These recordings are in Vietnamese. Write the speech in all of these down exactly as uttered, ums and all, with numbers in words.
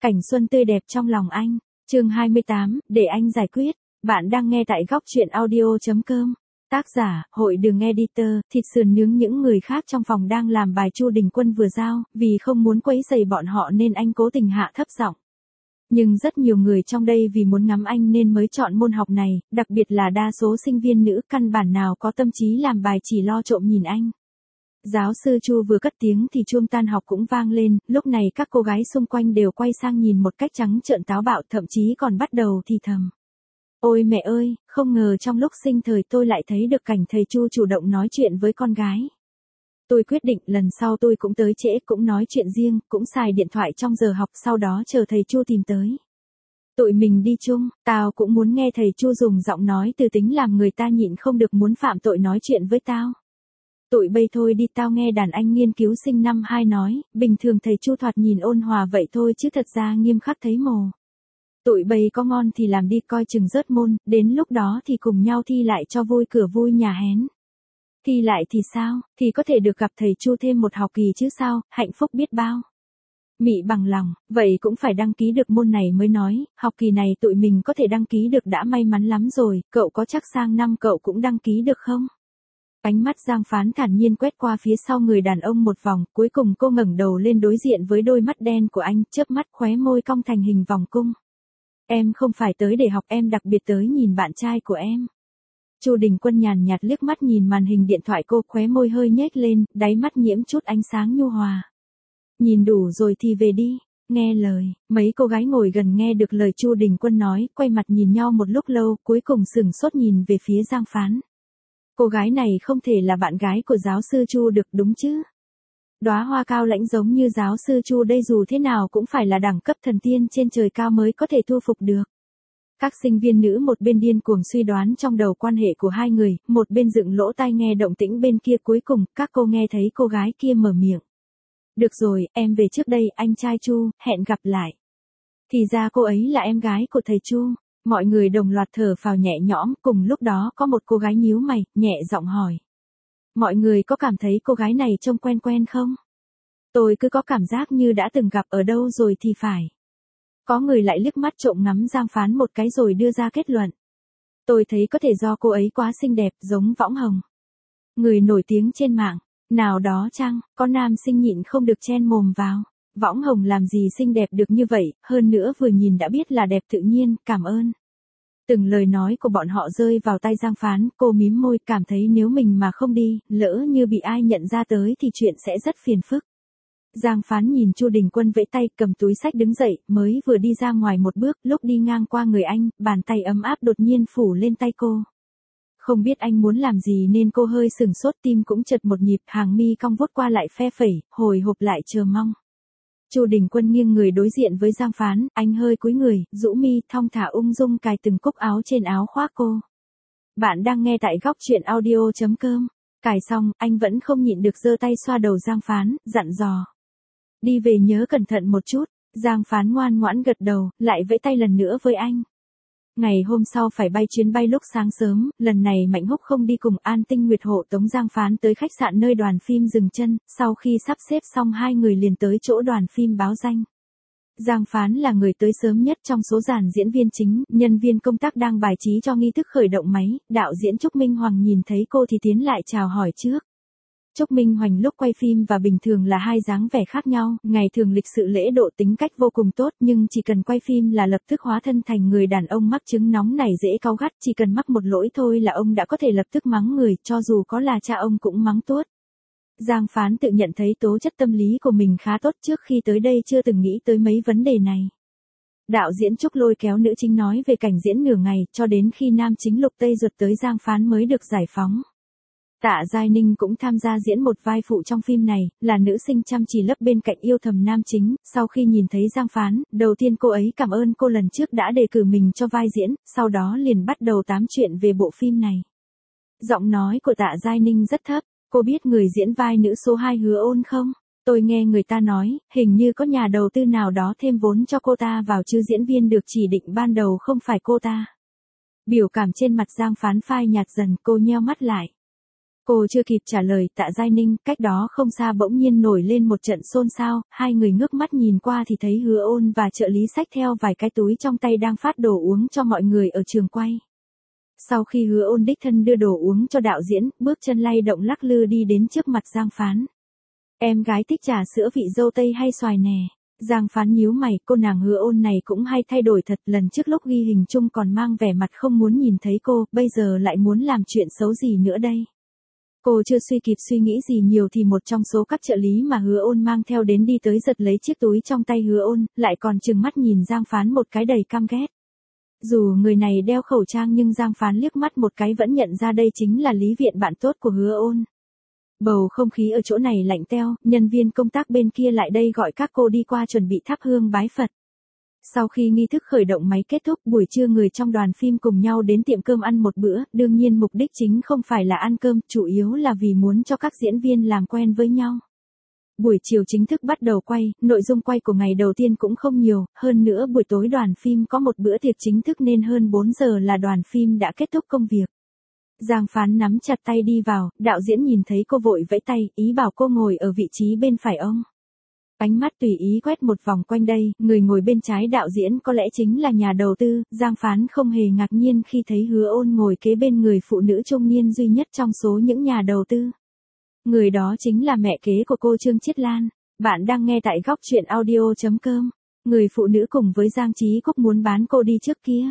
Cảnh xuân tươi đẹp trong lòng anh. Chương hai mươi tám, để anh giải quyết. Bạn đang nghe tại góc truyện audio chấm com. Tác giả, Hội Đường Editor. Thịt sườn nướng những người khác trong phòng đang làm bài Chu Đình Quân vừa giao, vì không muốn quấy rầy bọn họ nên anh cố tình hạ thấp giọng. Nhưng rất nhiều người trong đây vì muốn ngắm anh nên mới chọn môn học này, đặc biệt là đa số sinh viên nữ căn bản nào có tâm trí làm bài chỉ lo trộm nhìn anh. Giáo sư Chu vừa cất tiếng thì chuông tan học cũng vang lên, lúc này các cô gái xung quanh đều quay sang nhìn một cách trắng trợn táo bạo, thậm chí còn bắt đầu thì thầm. Ôi mẹ ơi, không ngờ trong lúc sinh thời tôi lại thấy được cảnh thầy Chu chủ động nói chuyện với con gái. Tôi quyết định lần sau tôi cũng tới trễ, cũng nói chuyện riêng, cũng xài điện thoại trong giờ học, sau đó chờ thầy Chu tìm tới. Tụi mình đi chung, tao cũng muốn nghe thầy Chu dùng giọng nói từ tính làm người ta nhịn không được muốn phạm tội nói chuyện với tao. Tụi bây thôi đi, tao nghe đàn anh nghiên cứu sinh năm hai nói, bình thường thầy Chu thoạt nhìn ôn hòa vậy thôi chứ thật ra nghiêm khắc thấy mồ. Tụi bây có ngon thì làm đi, coi chừng rớt môn, đến lúc đó thì cùng nhau thi lại cho vui cửa vui nhà hén. Thi lại thì sao, thì có thể được gặp thầy Chu thêm một học kỳ chứ sao, hạnh phúc biết bao. Mị bằng lòng, vậy cũng phải đăng ký được môn này mới nói, học kỳ này tụi mình có thể đăng ký được đã may mắn lắm rồi, cậu có chắc sang năm cậu cũng đăng ký được không? Ánh mắt Giang Phán thản nhiên quét qua phía sau người đàn ông một vòng, cuối cùng cô ngẩng đầu lên đối diện với đôi mắt đen của anh, chớp mắt khóe môi cong thành hình vòng cung. Em không phải tới để học, em đặc biệt tới nhìn bạn trai của em. Chu Đình Quân nhàn nhạt liếc mắt nhìn màn hình điện thoại cô, khóe môi hơi nhếch lên, đáy mắt nhiễm chút ánh sáng nhu hòa. Nhìn đủ rồi thì về đi, nghe lời. Mấy cô gái ngồi gần nghe được lời Chu Đình Quân nói, quay mặt nhìn nhau một lúc lâu, cuối cùng sửng sốt nhìn về phía Giang Phán. Cô gái này không thể là bạn gái của giáo sư Chu được đúng chứ? Đóa hoa cao lãnh giống như giáo sư Chu đây dù thế nào cũng phải là đẳng cấp thần tiên trên trời cao mới có thể thu phục được. Các sinh viên nữ một bên điên cuồng suy đoán trong đầu quan hệ của hai người, một bên dựng lỗ tai nghe động tĩnh bên kia, cuối cùng các cô nghe thấy cô gái kia mở miệng. Được rồi, em về trước đây, anh trai Chu, hẹn gặp lại. Thì ra cô ấy là em gái của thầy Chu. Mọi người đồng loạt thở phào nhẹ nhõm, cùng lúc đó có một cô gái nhíu mày, nhẹ giọng hỏi. Mọi người có cảm thấy cô gái này trông quen quen không? Tôi cứ có cảm giác như đã từng gặp ở đâu rồi thì phải. Có người lại liếc mắt trộm ngắm Giang Phán một cái rồi đưa ra kết luận. Tôi thấy có thể do cô ấy quá xinh đẹp, giống Võng Hồng. Người nổi tiếng trên mạng, nào đó chăng, có nam sinh nhịn không được chen mồm vào. Võng Hồng làm gì xinh đẹp được như vậy, hơn nữa vừa nhìn đã biết là đẹp tự nhiên, cảm ơn. Từng lời nói của bọn họ rơi vào tai Giang Phán, cô mím môi, cảm thấy nếu mình mà không đi, lỡ như bị ai nhận ra tới thì chuyện sẽ rất phiền phức. Giang Phán nhìn Chu Đình Quân vẫy tay, cầm túi xách đứng dậy, mới vừa đi ra ngoài một bước, lúc đi ngang qua người anh, bàn tay ấm áp đột nhiên phủ lên tay cô. Không biết anh muốn làm gì nên cô hơi sừng sốt, tim cũng chật một nhịp, hàng mi cong vuốt qua lại phe phẩy, hồi hộp lại chờ mong. Chu Đình Quân nghiêng người đối diện với Giang Phán, anh hơi cúi người, rũ mi, thong thả ung dung cài từng cúc áo trên áo khoác cô. Bạn đang nghe tại góc truyện audio chấm com. Cài xong, anh vẫn không nhịn được giơ tay xoa đầu Giang Phán, dặn dò. Đi về nhớ cẩn thận một chút. Giang Phán ngoan ngoãn gật đầu, lại vẫy tay lần nữa với anh. Ngày hôm sau phải bay chuyến bay lúc sáng sớm, lần này Mạnh Húc không đi cùng, An Tinh Nguyệt hộ tống Giang Phán tới khách sạn nơi đoàn phim dừng chân, sau khi sắp xếp xong hai người liền tới chỗ đoàn phim báo danh. Giang Phán là người tới sớm nhất trong số dàn diễn viên chính, nhân viên công tác đang bài trí cho nghi thức khởi động máy, đạo diễn Trúc Minh Hoàng nhìn thấy cô thì tiến lại chào hỏi trước. Trúc Minh Hoành lúc quay phim và bình thường là hai dáng vẻ khác nhau, ngày thường lịch sự lễ độ, tính cách vô cùng tốt, nhưng chỉ cần quay phim là lập tức hóa thân thành người đàn ông mắc chứng nóng này dễ cáu gắt, chỉ cần mắc một lỗi thôi là ông đã có thể lập tức mắng người, cho dù có là cha ông cũng mắng tuốt. Giang Phán tự nhận thấy tố chất tâm lý của mình khá tốt, trước khi tới đây chưa từng nghĩ tới mấy vấn đề này. Đạo diễn Trúc lôi kéo nữ chính nói về cảnh diễn nửa ngày, cho đến khi nam chính Lục Tây Duật tới Giang Phán mới được giải phóng. Tạ Giai Ninh cũng tham gia diễn một vai phụ trong phim này, là nữ sinh chăm chỉ lấp bên cạnh yêu thầm nam chính, sau khi nhìn thấy Giang Phán, đầu tiên cô ấy cảm ơn cô lần trước đã đề cử mình cho vai diễn, sau đó liền bắt đầu tám chuyện về bộ phim này. Giọng nói của Tạ Giai Ninh rất thấp, cô biết người diễn vai nữ số hai Hứa Ôn không? Tôi nghe người ta nói, hình như có nhà đầu tư nào đó thêm vốn cho cô ta vào chứ diễn viên được chỉ định ban đầu không phải cô ta. Biểu cảm trên mặt Giang Phán phai nhạt dần, cô nheo mắt lại. Cô chưa kịp trả lời Tạ Giai Ninh, cách đó không xa bỗng nhiên nổi lên một trận xôn xao, hai người ngước mắt nhìn qua thì thấy Hứa Ôn và trợ lý xách theo vài cái túi trong tay đang phát đồ uống cho mọi người ở trường quay. Sau khi Hứa Ôn đích thân đưa đồ uống cho đạo diễn, bước chân lay động lắc lư đi đến trước mặt Giang Phán. Em gái thích trà sữa vị dâu tây hay xoài nè? Giang Phán nhíu mày, cô nàng Hứa Ôn này cũng hay thay đổi thật, lần trước lúc ghi hình chung còn mang vẻ mặt không muốn nhìn thấy cô, bây giờ lại muốn làm chuyện xấu gì nữa đây? Cô chưa suy kịp suy nghĩ gì nhiều thì một trong số các trợ lý mà Hứa Ôn mang theo đến đi tới giật lấy chiếc túi trong tay Hứa Ôn, lại còn trừng mắt nhìn Giang Phán một cái đầy căm ghét. Dù người này đeo khẩu trang nhưng Giang Phán liếc mắt một cái vẫn nhận ra đây chính là Lý Viện, bạn tốt của Hứa Ôn. Bầu không khí ở chỗ này lạnh teo, nhân viên công tác bên kia lại đây gọi các cô đi qua chuẩn bị thắp hương bái Phật. Sau khi nghi thức khởi động máy kết thúc, buổi trưa người trong đoàn phim cùng nhau đến tiệm cơm ăn một bữa, đương nhiên mục đích chính không phải là ăn cơm, chủ yếu là vì muốn cho các diễn viên làm quen với nhau. Buổi chiều chính thức bắt đầu quay, nội dung quay của ngày đầu tiên cũng không nhiều, hơn nữa buổi tối đoàn phim có một bữa tiệc chính thức nên hơn bốn giờ là đoàn phim đã kết thúc công việc. Giang Phán nắm chặt tay đi vào, đạo diễn nhìn thấy cô vội vẫy tay, ý bảo cô ngồi ở vị trí bên phải ông. Ánh mắt tùy ý quét một vòng quanh đây, người ngồi bên trái đạo diễn có lẽ chính là nhà đầu tư, Giang Phán không hề ngạc nhiên khi thấy Hứa Ôn ngồi kế bên người phụ nữ trung niên duy nhất trong số những nhà đầu tư. Người đó chính là mẹ kế của cô Trương Chiết Lan. Bạn đang nghe tại góc truyện audio chấm com. Người phụ nữ cùng với Giang Chí Cúc muốn bán cô đi trước kia.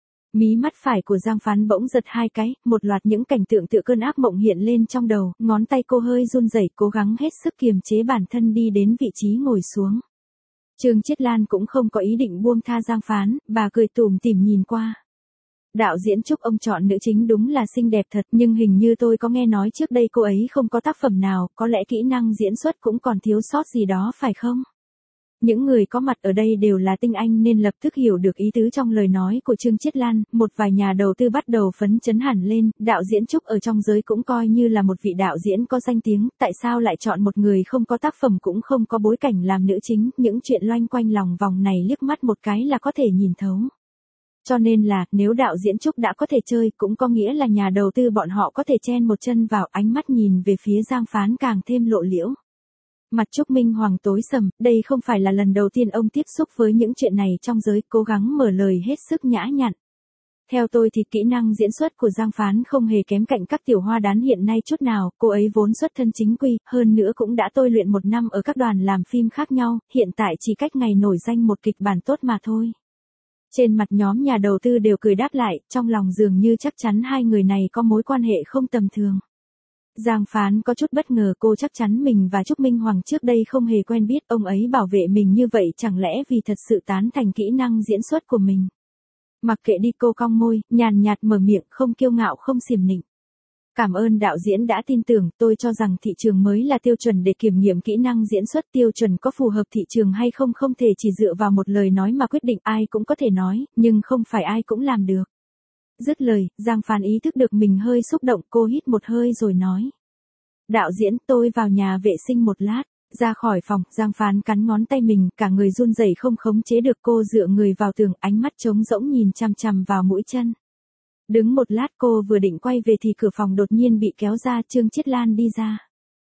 Mí mắt phải của Giang Phán bỗng giật hai cái, một loạt những cảnh tượng tựa cơn ác mộng hiện lên trong đầu, ngón tay cô hơi run rẩy, cố gắng hết sức kiềm chế bản thân đi đến vị trí ngồi xuống. Trương Chiết Lan cũng không có ý định buông tha Giang Phán, bà cười tủm tỉm nhìn qua. Đạo diễn Trúc ông chọn nữ chính đúng là xinh đẹp thật, nhưng hình như tôi có nghe nói trước đây cô ấy không có tác phẩm nào, có lẽ kỹ năng diễn xuất cũng còn thiếu sót gì đó phải không? Những người có mặt ở đây đều là tinh anh nên lập tức hiểu được ý tứ trong lời nói của Trương Chiết Lan, một vài nhà đầu tư bắt đầu phấn chấn hẳn lên, đạo diễn Trúc ở trong giới cũng coi như là một vị đạo diễn có danh tiếng, tại sao lại chọn một người không có tác phẩm cũng không có bối cảnh làm nữ chính, những chuyện loanh quanh lòng vòng này liếc mắt một cái là có thể nhìn thấu. Cho nên là, nếu đạo diễn Trúc đã có thể chơi, cũng có nghĩa là nhà đầu tư bọn họ có thể chen một chân vào, ánh mắt nhìn về phía Giang Phán càng thêm lộ liễu. Mặt Trúc Minh Hoàng tối sầm, đây không phải là lần đầu tiên ông tiếp xúc với những chuyện này trong giới, cố gắng mở lời hết sức nhã nhặn. Theo tôi thì kỹ năng diễn xuất của Giang Phán không hề kém cạnh các tiểu hoa đán hiện nay chút nào, cô ấy vốn xuất thân chính quy, hơn nữa cũng đã tôi luyện một năm ở các đoàn làm phim khác nhau, hiện tại chỉ cách ngày nổi danh một kịch bản tốt mà thôi. Trên mặt nhóm nhà đầu tư đều cười đáp lại, trong lòng dường như chắc chắn hai người này có mối quan hệ không tầm thường. Giang Phán có chút bất ngờ, cô chắc chắn mình và Trúc Minh Hoàng trước đây không hề quen biết, ông ấy bảo vệ mình như vậy chẳng lẽ vì thật sự tán thành kỹ năng diễn xuất của mình. Mặc kệ đi, cô cong môi, nhàn nhạt mở miệng, không kiêu ngạo không xiểm nịnh. Cảm ơn đạo diễn đã tin tưởng, tôi cho rằng thị trường mới là tiêu chuẩn để kiểm nghiệm kỹ năng diễn xuất, tiêu chuẩn có phù hợp thị trường hay không không thể chỉ dựa vào một lời nói mà quyết định, ai cũng có thể nói, nhưng không phải ai cũng làm được. Dứt lời, Giang Phán ý thức được mình hơi xúc động, cô hít một hơi rồi nói. Đạo diễn, tôi vào nhà vệ sinh một lát. Ra khỏi phòng, Giang Phán cắn ngón tay mình, cả người run rẩy không khống chế được, cô dựa người vào tường, ánh mắt trống rỗng nhìn chằm chằm vào mũi chân. Đứng một lát cô vừa định quay về thì cửa phòng đột nhiên bị kéo ra, Trương Chiết Lan đi ra.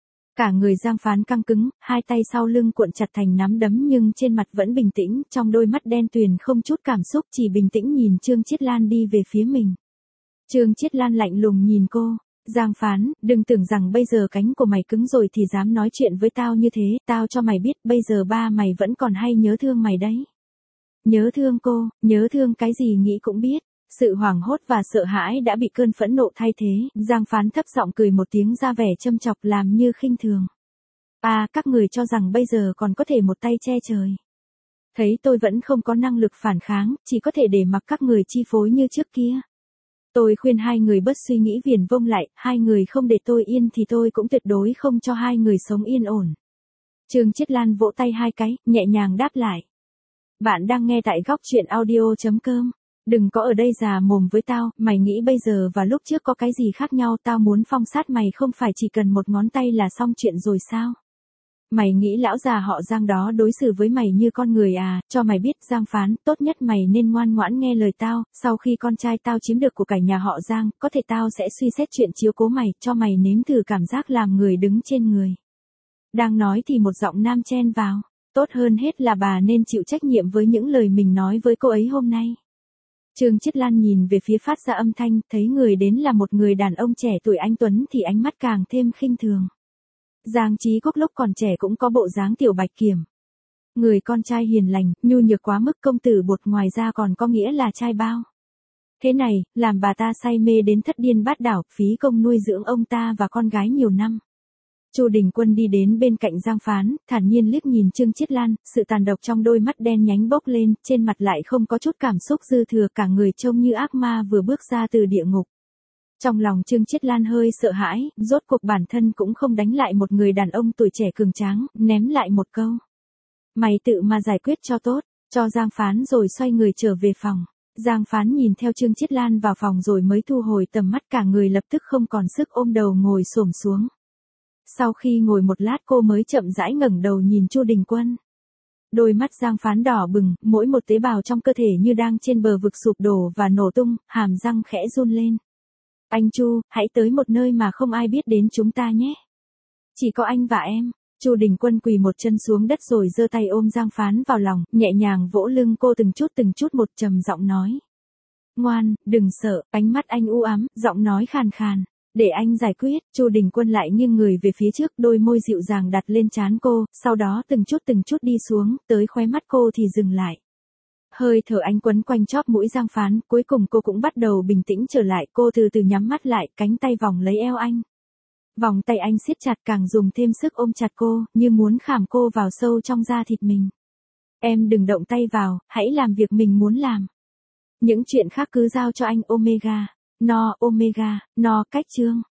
Cả người Giang Phán căng cứng, hai tay sau lưng cuộn chặt thành nắm đấm nhưng trên mặt vẫn bình tĩnh, trong đôi mắt đen tuyền không chút cảm xúc, chỉ bình tĩnh nhìn Trương Chiết Lan đi về phía mình. Trương Chiết Lan lạnh lùng nhìn cô. Giang Phán, đừng tưởng rằng bây giờ cánh của mày cứng rồi thì dám nói chuyện với tao như thế, tao cho mày biết bây giờ ba mày vẫn còn hay nhớ thương mày đấy. Nhớ thương cô, nhớ thương cái gì nghĩ cũng biết. Sự hoảng hốt và sợ hãi đã bị cơn phẫn nộ thay thế, Giang Phán thấp giọng cười một tiếng ra vẻ châm chọc làm như khinh thường. À, các người cho rằng bây giờ còn có thể một tay che trời. Thấy tôi vẫn không có năng lực phản kháng, chỉ có thể để mặc các người chi phối như trước kia. Tôi khuyên hai người bớt suy nghĩ viển vông lại, hai người không để tôi yên thì tôi cũng tuyệt đối không cho hai người sống yên ổn. Trương Chiết Lan vỗ tay hai cái, nhẹ nhàng đáp lại. Bạn đang nghe tại góc truyện audio chấm com. Đừng có ở đây già mồm với tao, mày nghĩ bây giờ và lúc trước có cái gì khác nhau, tao muốn phong sát mày không phải chỉ cần một ngón tay là xong chuyện rồi sao? Mày nghĩ lão già họ Giang đó đối xử với mày như con người à, cho mày biết Giang Phán, tốt nhất mày nên ngoan ngoãn nghe lời tao, sau khi con trai tao chiếm được của cải nhà họ Giang, có thể tao sẽ suy xét chuyện chiếu cố mày, cho mày nếm thử cảm giác làm người đứng trên người. Đang nói thì một giọng nam chen vào, tốt hơn hết là bà nên chịu trách nhiệm với những lời mình nói với cô ấy hôm nay. Trương Chiết Lan nhìn về phía phát ra âm thanh, thấy người đến là một người đàn ông trẻ tuổi anh tuấn thì ánh mắt càng thêm khinh thường. Giang Chí Quốc lúc còn trẻ cũng có bộ dáng tiểu bạch kiểm. Người con trai hiền lành, nhu nhược quá mức công tử bột, ngoài ra còn có nghĩa là trai bao. Thế này, làm bà ta say mê đến thất điên bát đảo, phí công nuôi dưỡng ông ta và con gái nhiều năm. Chu Đình Quân đi đến bên cạnh Giang Phán, thản nhiên liếc nhìn Trương Chiết Lan, sự tàn độc trong đôi mắt đen nhánh bốc lên, trên mặt lại không có chút cảm xúc dư thừa, cả người trông như ác ma vừa bước ra từ địa ngục. Trong lòng Trương Chiết Lan hơi sợ hãi, rốt cuộc bản thân cũng không đánh lại một người đàn ông tuổi trẻ cường tráng, ném lại một câu. Mày tự mà giải quyết cho tốt, cho Giang Phán rồi xoay người trở về phòng. Giang Phán nhìn theo Trương Chiết Lan vào phòng rồi mới thu hồi tầm mắt, cả người lập tức không còn sức, ôm đầu ngồi xổm xuống. Sau khi ngồi một lát cô mới chậm rãi ngẩng đầu nhìn Chu Đình Quân. Đôi mắt Giang Phán đỏ bừng, mỗi một tế bào trong cơ thể như đang trên bờ vực sụp đổ và nổ tung, hàm răng khẽ run lên. Anh Chu, hãy tới một nơi mà không ai biết đến chúng ta nhé. Chỉ có anh và em. Chu Đình Quân quỳ một chân xuống đất rồi giơ tay ôm Giang Phán vào lòng, nhẹ nhàng vỗ lưng cô từng chút từng chút một, trầm giọng nói. Ngoan, đừng sợ, ánh mắt anh u ám, giọng nói khàn khàn. Để anh giải quyết. Chu Đình Quân lại nghiêng người về phía trước, đôi môi dịu dàng đặt lên trán cô, sau đó từng chút từng chút đi xuống, tới khóe mắt cô thì dừng lại. Hơi thở anh quấn quanh chóp mũi Giang Phán, cuối cùng cô cũng bắt đầu bình tĩnh trở lại, cô từ từ nhắm mắt lại, cánh tay vòng lấy eo anh. Vòng tay anh siết chặt, càng dùng thêm sức ôm chặt cô, như muốn khảm cô vào sâu trong da thịt mình. Em đừng động tay vào, hãy làm việc mình muốn làm. Những chuyện khác cứ giao cho anh. Omega. No, Omega, no, cách chương.